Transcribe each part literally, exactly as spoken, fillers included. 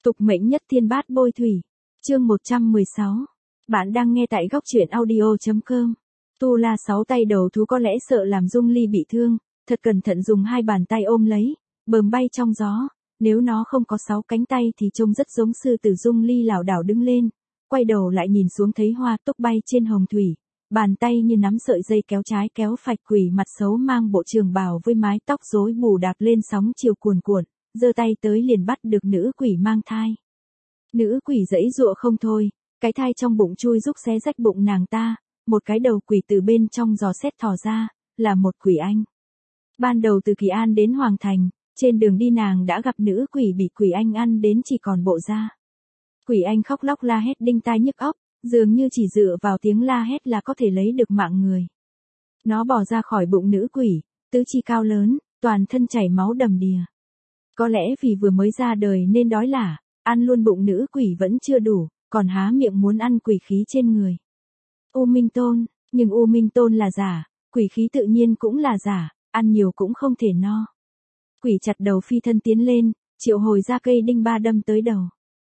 Tục mệnh nhất thiên bát bôi thủy. Chương một trăm mười sáu. Bạn đang nghe tại góc truyện audio chấm com. Tu La sáu tay đầu thú có lẽ sợ làm Dung Ly bị thương, thật cẩn thận dùng hai bàn tay ôm lấy, bờm bay trong gió. Nếu nó không có sáu cánh tay thì trông rất giống sư tử. Dung Ly lảo đảo đứng lên, quay đầu lại nhìn xuống thấy Hoa Túc bay trên hồng thủy, bàn tay như nắm sợi dây kéo trái kéo phạch. Quỷ mặt xấu mang bộ trường bào với mái tóc rối bù đạp lên sóng chiều cuồn cuộn, giơ tay tới liền bắt được nữ quỷ mang thai. Nữ quỷ giãy giụa không thôi, cái thai trong bụng chui rúc xé rách bụng nàng ta, một cái đầu quỷ từ bên trong giò xét thò ra, là một quỷ anh. Ban đầu từ Kỳ An đến Hoàng Thành, trên đường đi nàng đã gặp nữ quỷ bị quỷ anh ăn đến chỉ còn bộ da. Quỷ anh khóc lóc la hét đinh tai nhức óc, dường như chỉ dựa vào tiếng la hét là có thể lấy được mạng người. Nó bò ra khỏi bụng nữ quỷ, tứ chi cao lớn, toàn thân chảy máu đầm đìa. Có lẽ vì vừa mới ra đời nên đói lả, ăn luôn bụng nữ quỷ vẫn chưa đủ, còn há miệng muốn ăn quỷ khí trên người. U Minh Tôn, nhưng U Minh Tôn là giả, quỷ khí tự nhiên cũng là giả, ăn nhiều cũng không thể no. Quỷ chặt đầu phi thân tiến lên, triệu hồi ra cây đinh ba đâm tới đầu.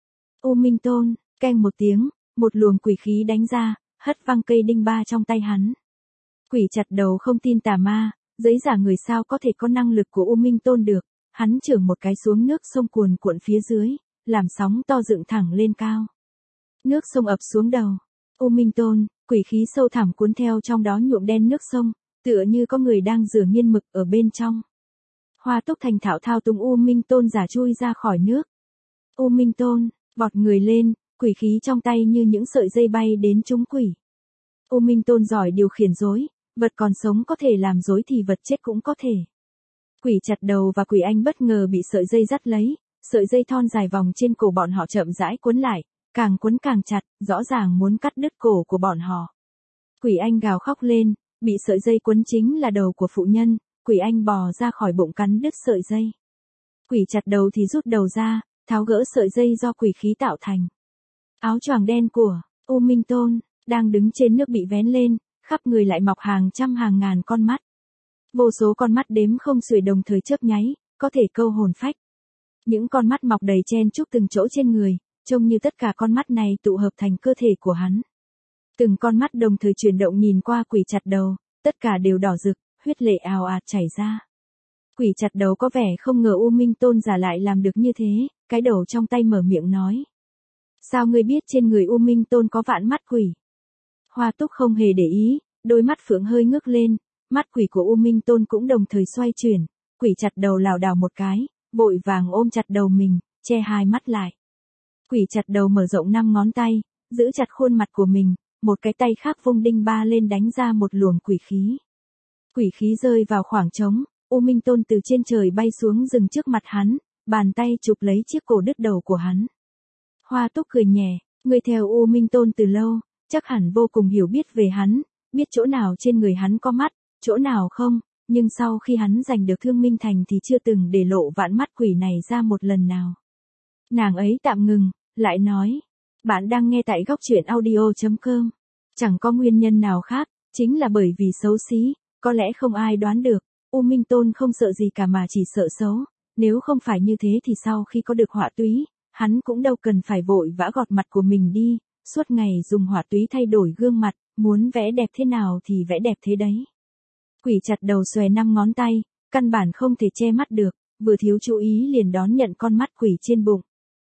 U Minh Tôn, keng một tiếng, một luồng quỷ khí đánh ra, hất văng cây đinh ba trong tay hắn. Quỷ chặt đầu không tin tà ma, giấy giả người sao có thể có năng lực của U Minh Tôn được, hắn chưởng một cái xuống nước sông cuồn cuộn phía dưới, làm sóng to dựng thẳng lên cao. Nước sông ập xuống đầu. U Minh Tôn, quỷ khí sâu thẳm cuốn theo trong đó nhuộm đen nước sông, tựa như có người đang rửa nghiên mực ở bên trong. Hoa Túc thành thạo thao túng U Minh Tôn giả chui ra khỏi nước. U Minh Tôn, vọt người lên, quỷ khí trong tay như những sợi dây bay đến trúng quỷ. U Minh Tôn giỏi điều khiển rối, vật còn sống có thể làm rối thì vật chết cũng có thể. Quỷ chặt đầu và quỷ anh bất ngờ bị sợi dây dắt lấy, sợi dây thon dài vòng trên cổ bọn họ chậm rãi cuốn lại, càng cuốn càng chặt, rõ ràng muốn cắt đứt cổ của bọn họ. Quỷ anh gào khóc lên, bị sợi dây cuốn chính là đầu của phụ nhân, quỷ anh bò ra khỏi bụng cắn đứt sợi dây. Quỷ chặt đầu thì rút đầu ra, tháo gỡ sợi dây do quỷ khí tạo thành. Áo choàng đen của U Minh Tôn đang đứng trên nước bị vén lên, khắp người lại mọc hàng trăm hàng ngàn con mắt. Vô số con mắt đếm không xuể đồng thời chớp nháy, có thể câu hồn phách. Những con mắt mọc đầy chen chúc từng chỗ trên người, trông như tất cả con mắt này tụ hợp thành cơ thể của hắn. Từng con mắt đồng thời chuyển động nhìn qua quỷ chặt đầu, tất cả đều đỏ rực, huyết lệ ào ạt chảy ra. Quỷ chặt đầu có vẻ không ngờ U Minh Tôn giả lại làm được như thế, cái đầu trong tay mở miệng nói. Sao ngươi biết trên người U Minh Tôn có vạn mắt quỷ? Hoa Túc không hề để ý, đôi mắt phượng hơi ngước lên, mắt quỷ của U Minh Tôn cũng đồng thời xoay chuyển, quỷ chặt đầu lảo đảo một cái, vội vàng ôm chặt đầu mình, che hai mắt lại. Quỷ chặt đầu mở rộng năm ngón tay, giữ chặt khuôn mặt của mình, một cái tay khác vung đinh ba lên đánh ra một luồng quỷ khí. Quỷ khí rơi vào khoảng trống, U Minh Tôn từ trên trời bay xuống dừng trước mặt hắn, bàn tay chụp lấy chiếc cổ đứt đầu của hắn. Hoa Túc cười nhẹ, ngươi theo U Minh Tôn từ lâu, chắc hẳn vô cùng hiểu biết về hắn, biết chỗ nào trên người hắn có mắt, chỗ nào không, nhưng sau khi hắn giành được Thương Minh Thành thì chưa từng để lộ vạn mắt quỷ này ra một lần nào. Nàng ấy tạm ngừng, lại nói, bạn đang nghe tại góc truyện audio chấm com. Chẳng có nguyên nhân nào khác, chính là bởi vì xấu xí, có lẽ không ai đoán được, U Minh Tôn không sợ gì cả mà chỉ sợ xấu, nếu không phải như thế thì sau khi có được hỏa túy, hắn cũng đâu cần phải vội vã gọt mặt của mình đi, suốt ngày dùng hỏa túy thay đổi gương mặt, muốn vẽ đẹp thế nào thì vẽ đẹp thế đấy. Quỷ chặt đầu xòe năm ngón tay, căn bản không thể che mắt được, vừa thiếu chú ý liền đón nhận con mắt quỷ trên bụng.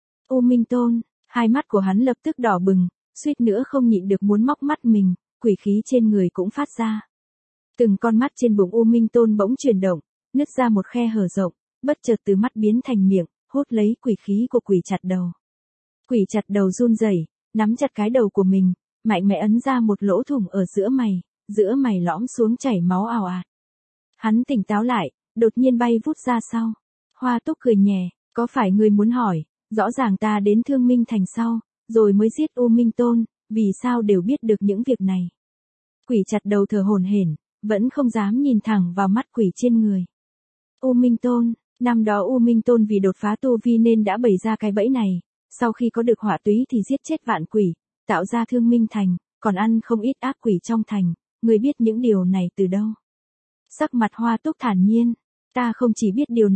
U Minh Tôn, hai mắt của hắn lập tức đỏ bừng, suýt nữa không nhịn được muốn móc mắt mình, quỷ khí trên người cũng phát ra. Từng con mắt trên bụng U Minh Tôn bỗng chuyển động, nứt ra một khe hở rộng, bất chợt từ mắt biến thành miệng, hút lấy quỷ khí của quỷ chặt đầu. Quỷ chặt đầu run rẩy, nắm chặt cái đầu của mình, mạnh mẽ ấn ra một lỗ thủng ở giữa mày, giữa mày lõm xuống chảy máu ào ạt. Hắn tỉnh táo lại, đột nhiên bay vút ra sau. Hoa Túc cười nhẹ, có phải ngươi muốn hỏi, rõ ràng ta đến Thương Minh Thành sau, rồi mới giết U Minh Tôn, vì sao đều biết được những việc này? Quỷ chặt đầu thở hổn hển, vẫn không dám nhìn thẳng vào mắt quỷ trên người. U Minh Tôn, năm đó U Minh Tôn vì đột phá tu vi nên đã bày ra cái bẫy này, sau khi có được hỏa túy thì giết chết vạn quỷ, tạo ra Thương Minh Thành, còn ăn không ít ác quỷ trong thành, ngươi biết những điều này từ đâu? Sắc mặt Hoa Túc thản nhiên, ta không chỉ biết điều này,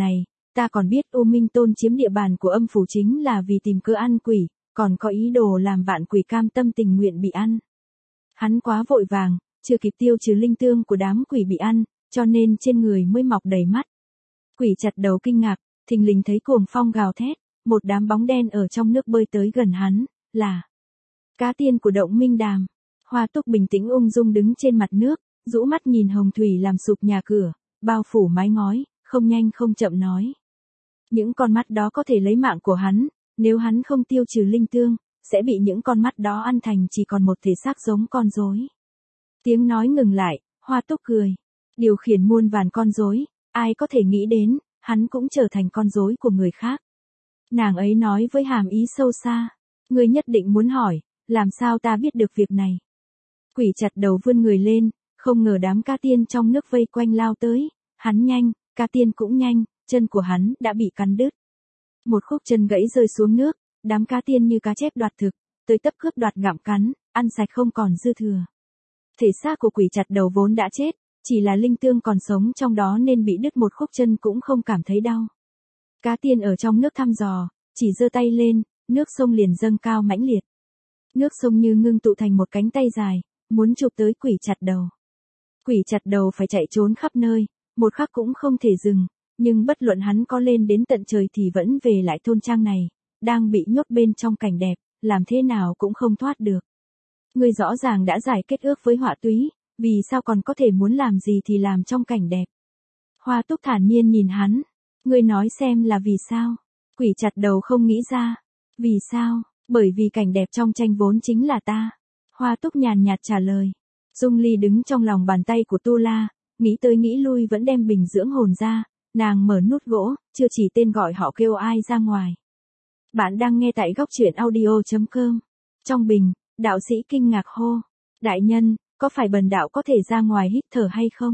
ta còn biết U Minh Tôn chiếm địa bàn của âm phủ chính là vì tìm cơ ăn quỷ, còn có ý đồ làm vạn quỷ cam tâm tình nguyện bị ăn. Hắn quá vội vàng, chưa kịp tiêu trừ linh tương của đám quỷ bị ăn, cho nên trên người mới mọc đầy mắt. Quỷ chặt đầu kinh ngạc, thình lình thấy cuồng phong gào thét, một đám bóng đen ở trong nước bơi tới gần hắn, là cá tiên của động Minh Đàm. Hoa Túc bình tĩnh ung dung đứng trên mặt nước, rũ mắt nhìn hồng thủy làm sụp nhà cửa, bao phủ mái ngói, không nhanh không chậm nói. Những con mắt đó có thể lấy mạng của hắn, nếu hắn không tiêu trừ linh tương, sẽ bị những con mắt đó ăn thành chỉ còn một thể xác giống con rối. Tiếng nói ngừng lại, Hoa Túc cười. Điều khiển muôn vàn con rối, ai có thể nghĩ đến, hắn cũng trở thành con rối của người khác. Nàng ấy nói với hàm ý sâu xa, ngươi nhất định muốn hỏi, làm sao ta biết được việc này. Quỷ chặt đầu vươn người lên, không ngờ đám cá tiên trong nước vây quanh lao tới, hắn nhanh, cá tiên cũng nhanh, chân của hắn đã bị cắn đứt. Một khúc chân gãy rơi xuống nước, đám cá tiên như cá chép đoạt thực, tới tấp cướp đoạt gặm cắn, ăn sạch không còn dư thừa. Thể xác của quỷ chặt đầu vốn đã chết, chỉ là linh tương còn sống trong đó nên bị đứt một khúc chân cũng không cảm thấy đau. Cá tiên ở trong nước thăm dò, chỉ giơ tay lên, nước sông liền dâng cao mãnh liệt. Nước sông như ngưng tụ thành một cánh tay dài, muốn chụp tới quỷ chặt đầu. Quỷ chặt đầu phải chạy trốn khắp nơi, một khắc cũng không thể dừng, nhưng bất luận hắn có lên đến tận trời thì vẫn về lại thôn trang này, đang bị nhốt bên trong cảnh đẹp, làm thế nào cũng không thoát được. Ngươi rõ ràng đã giải kết ước với họa túy, vì sao còn có thể muốn làm gì thì làm trong cảnh đẹp. Hoa Túc thản nhiên nhìn hắn, ngươi nói xem là vì sao. Quỷ chặt đầu không nghĩ ra. Vì sao? Bởi vì cảnh đẹp trong tranh vốn chính là ta. Hoa Túc nhàn nhạt trả lời. Dung Ly đứng trong lòng bàn tay của Tu La, nghĩ tới nghĩ lui vẫn đem bình dưỡng hồn ra, nàng mở nút gỗ, chưa chỉ tên gọi họ kêu ai ra ngoài. Bạn đang nghe tại góc truyện audio chấm com. Trong bình, đạo sĩ kinh ngạc hô. Đại nhân, có phải bần đạo có thể ra ngoài hít thở hay không?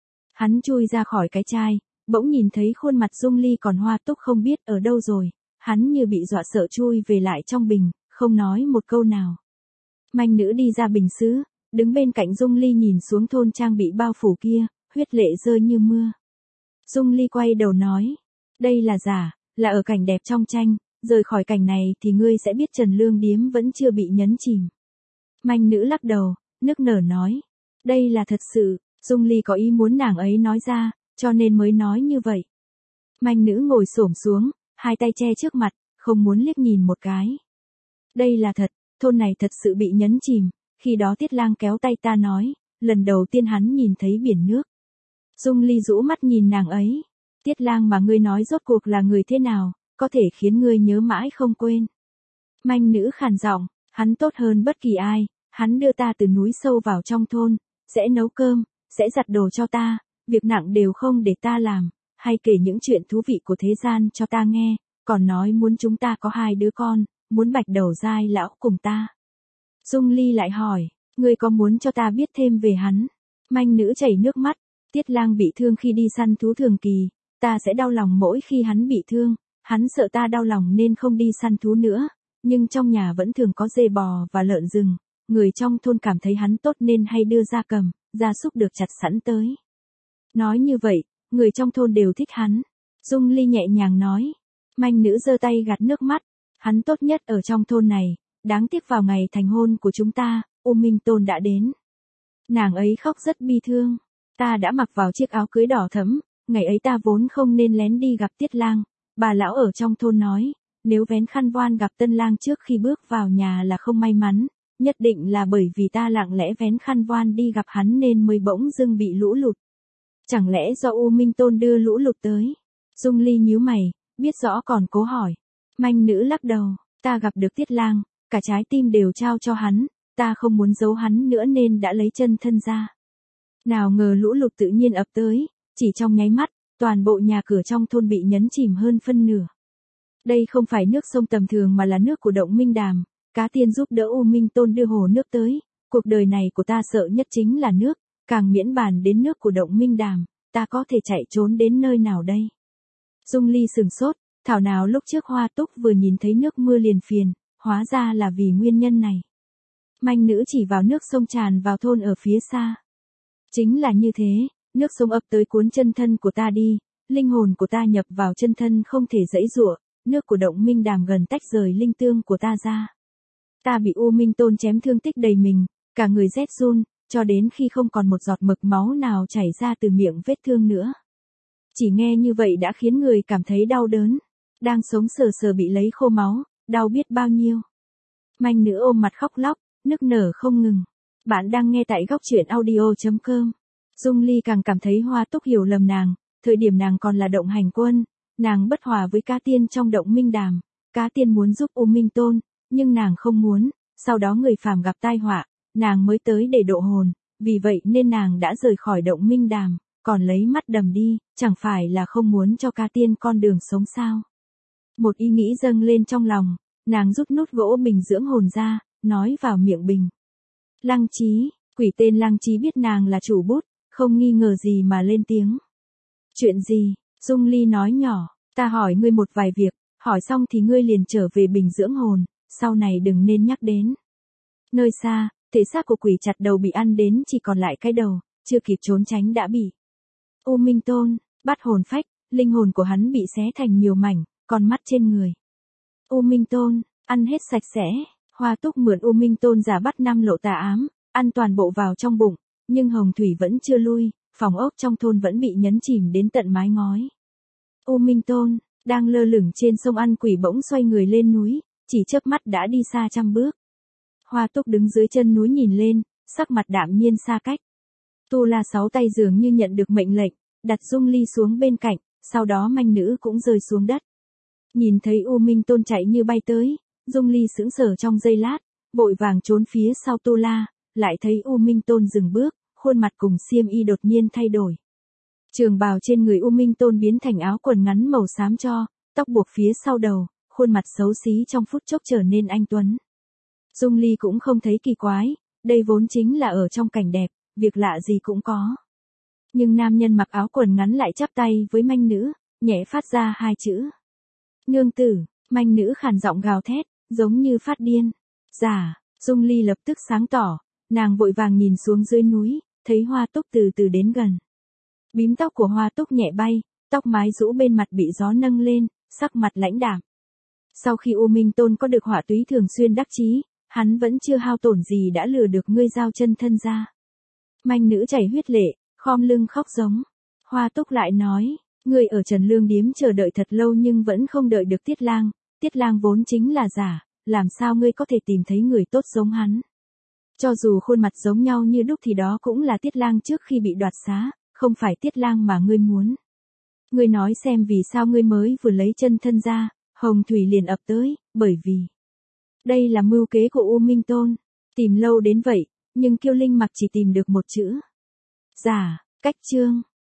Hắn chui ra khỏi cái chai, bỗng nhìn thấy khuôn mặt Dung Ly còn Hoa Túc không biết ở đâu rồi, hắn như bị dọa sợ chui về lại trong bình, không nói một câu nào. Manh nữ đi ra bình sứ, đứng bên cạnh Dung Ly nhìn xuống thôn trang bị bao phủ kia, huyết lệ rơi như mưa. Dung Ly quay đầu nói, đây là giả, là ở cảnh đẹp trong tranh, rời khỏi cảnh này thì ngươi sẽ biết Trần Lương Điếm vẫn chưa bị nhấn chìm. Manh nữ lắc đầu, nức nở nói, đây là thật sự, Dung Ly có ý muốn nàng ấy nói ra, cho nên mới nói như vậy. Manh nữ ngồi xổm xuống, hai tay che trước mặt, không muốn liếc nhìn một cái. Đây là thật, thôn này thật sự bị nhấn chìm, khi đó Tiết Lang kéo tay ta nói, lần đầu tiên hắn nhìn thấy biển nước. Dung Ly rũ mắt nhìn nàng ấy, Tiết Lang mà ngươi nói rốt cuộc là người thế nào, có thể khiến ngươi nhớ mãi không quên. Manh nữ khàn giọng, hắn tốt hơn bất kỳ ai, hắn đưa ta từ núi sâu vào trong thôn, sẽ nấu cơm, sẽ giặt đồ cho ta, việc nặng đều không để ta làm, hay kể những chuyện thú vị của thế gian cho ta nghe, còn nói muốn chúng ta có hai đứa con, muốn bạch đầu giai lão cùng ta. Dung Ly lại hỏi, ngươi có muốn cho ta biết thêm về hắn? Manh nữ chảy nước mắt, Tiết Lang bị thương khi đi săn thú thường kỳ, ta sẽ đau lòng mỗi khi hắn bị thương, hắn sợ ta đau lòng nên không đi săn thú nữa, nhưng trong nhà vẫn thường có dê bò và lợn rừng, người trong thôn cảm thấy hắn tốt nên hay đưa gia cầm, gia súc được chặt sẵn tới. Nói như vậy, người trong thôn đều thích hắn. Dung Ly nhẹ nhàng nói. Manh nữ giơ tay gạt nước mắt. Hắn tốt nhất ở trong thôn này, đáng tiếc vào ngày thành hôn của chúng ta, U Minh Tôn đã đến. Nàng ấy khóc rất bi thương. Ta đã mặc vào chiếc áo cưới đỏ thẫm, ngày ấy ta vốn không nên lén đi gặp Tiết Lang. Bà lão ở trong thôn nói, nếu vén khăn voan gặp tân lang trước khi bước vào nhà là không may mắn, nhất định là bởi vì ta lặng lẽ vén khăn voan đi gặp hắn nên mới bỗng dưng bị lũ lụt. Chẳng lẽ do U Minh Tôn đưa lũ lụt tới? Dung Ly nhíu mày, biết rõ còn cố hỏi. Manh nữ lắc đầu, ta gặp được Tiết Lang, cả trái tim đều trao cho hắn, ta không muốn giấu hắn nữa nên đã lấy chân thân ra. Nào ngờ lũ lụt tự nhiên ập tới, chỉ trong nháy mắt, toàn bộ nhà cửa trong thôn bị nhấn chìm hơn phân nửa. Đây không phải nước sông tầm thường mà là nước của động Minh Đàm, cá tiên giúp đỡ U Minh Tôn đưa hồ nước tới, cuộc đời này của ta sợ nhất chính là nước, càng miễn bàn đến nước của động Minh Đàm, ta có thể chạy trốn đến nơi nào đây? Dung Ly sừng sốt, thảo nào lúc trước Hoa Túc vừa nhìn thấy nước mưa liền phiền, hóa ra là vì nguyên nhân này. Manh nữ chỉ vào nước sông tràn vào thôn ở phía xa. Chính là như thế, nước sông ập tới cuốn chân thân của ta đi, linh hồn của ta nhập vào chân thân không thể giãy giụa, nước của động minh đàm gần tách rời linh tương của ta ra. Ta bị U Minh Tôn chém thương tích đầy mình, cả người rét run, cho đến khi không còn một giọt mực máu nào chảy ra từ miệng vết thương nữa. Chỉ nghe như vậy đã khiến người cảm thấy đau đớn. Đang sống sờ sờ bị lấy khô máu, đau biết bao nhiêu. Manh nữ ôm mặt khóc lóc, nức nở không ngừng. Bạn đang nghe tại góc truyện audio chấm com. Dung Ly càng cảm thấy Hoa Túc hiểu lầm nàng, thời điểm nàng còn là động hành quân, nàng bất hòa với Cá Tiên trong động minh đàm, Cá Tiên muốn giúp U Minh Tôn, nhưng nàng không muốn, sau đó người phàm gặp tai họa, nàng mới tới để độ hồn, vì vậy nên nàng đã rời khỏi động minh đàm, còn lấy mắt đầm đi, chẳng phải là không muốn cho Cá Tiên con đường sống sao. Một ý nghĩ dâng lên trong lòng, nàng rút nút gỗ bình dưỡng hồn ra, nói vào miệng bình. Lăng Trí, quỷ tên Lăng Trí biết nàng là chủ bút, không nghi ngờ gì mà lên tiếng. Chuyện gì? Dung Ly nói nhỏ, ta hỏi ngươi một vài việc, hỏi xong thì ngươi liền trở về bình dưỡng hồn, sau này đừng nên nhắc đến. Nơi xa, thể xác của quỷ chặt đầu bị ăn đến chỉ còn lại cái đầu, chưa kịp trốn tránh đã bị U Minh Tôn bắt hồn phách, linh hồn của hắn bị xé thành nhiều mảnh, con mắt trên người U Minh Tôn ăn hết sạch sẽ. Hoa Túc mượn U Minh Tôn giả bắt năm lộ tà ám, ăn toàn bộ vào trong bụng, nhưng hồng thủy vẫn chưa lui, phòng ốc trong thôn vẫn bị nhấn chìm đến tận mái ngói. U Minh Tôn đang lơ lửng trên sông ăn quỷ bỗng xoay người lên núi, chỉ chớp mắt đã đi xa trăm bước. Hoa Túc đứng dưới chân núi nhìn lên, sắc mặt đạm nhiên xa cách. Tu La sáu tay dường như nhận được mệnh lệnh, đặt Dung Ly xuống bên cạnh, sau đó manh nữ cũng rơi xuống đất. Nhìn thấy U Minh Tôn chạy như bay tới, Dung Ly sững sờ trong giây lát, vội vàng trốn phía sau Tu La, lại thấy U Minh Tôn dừng bước, khuôn mặt cùng xiêm y đột nhiên thay đổi. Trường bào trên người U Minh Tôn biến thành áo quần ngắn màu xám cho, tóc buộc phía sau đầu, khuôn mặt xấu xí trong phút chốc trở nên anh tuấn. Dung Ly cũng không thấy kỳ quái, đây vốn chính là ở trong cảnh đẹp, việc lạ gì cũng có. Nhưng nam nhân mặc áo quần ngắn lại chắp tay với manh nữ, nhẹ phát ra hai chữ. Nương tử, manh nữ khàn giọng gào thét, giống như phát điên. Dạ, Dung Ly lập tức sáng tỏ, nàng vội vàng nhìn xuống dưới núi, thấy Hoa Túc từ từ đến gần. Bím tóc của Hoa Túc nhẹ bay, tóc mái rũ bên mặt bị gió nâng lên, sắc mặt lãnh đạm. Sau khi U Minh Tôn có được hỏa túy thường xuyên đắc chí, hắn vẫn chưa hao tổn gì đã lừa được ngươi giao chân thân ra. Manh nữ chảy huyết lệ, khom lưng khóc giống. Hoa Túc lại nói, ngươi ở Trần Lương Điếm chờ đợi thật lâu nhưng vẫn không đợi được Tiết Lang, Tiết Lang vốn chính là giả, làm sao ngươi có thể tìm thấy người tốt giống hắn. Cho dù khuôn mặt giống nhau như đúc thì đó cũng là Tiết Lang trước khi bị đoạt xá, không phải Tiết Lang mà ngươi muốn. Ngươi nói xem vì sao ngươi mới vừa lấy chân thân ra, hồng thủy liền ập tới, bởi vì đây là mưu kế của U Minh Tôn, tìm lâu đến vậy, nhưng Kiêu Linh Mặc chỉ tìm được một chữ. Giả, cách chương.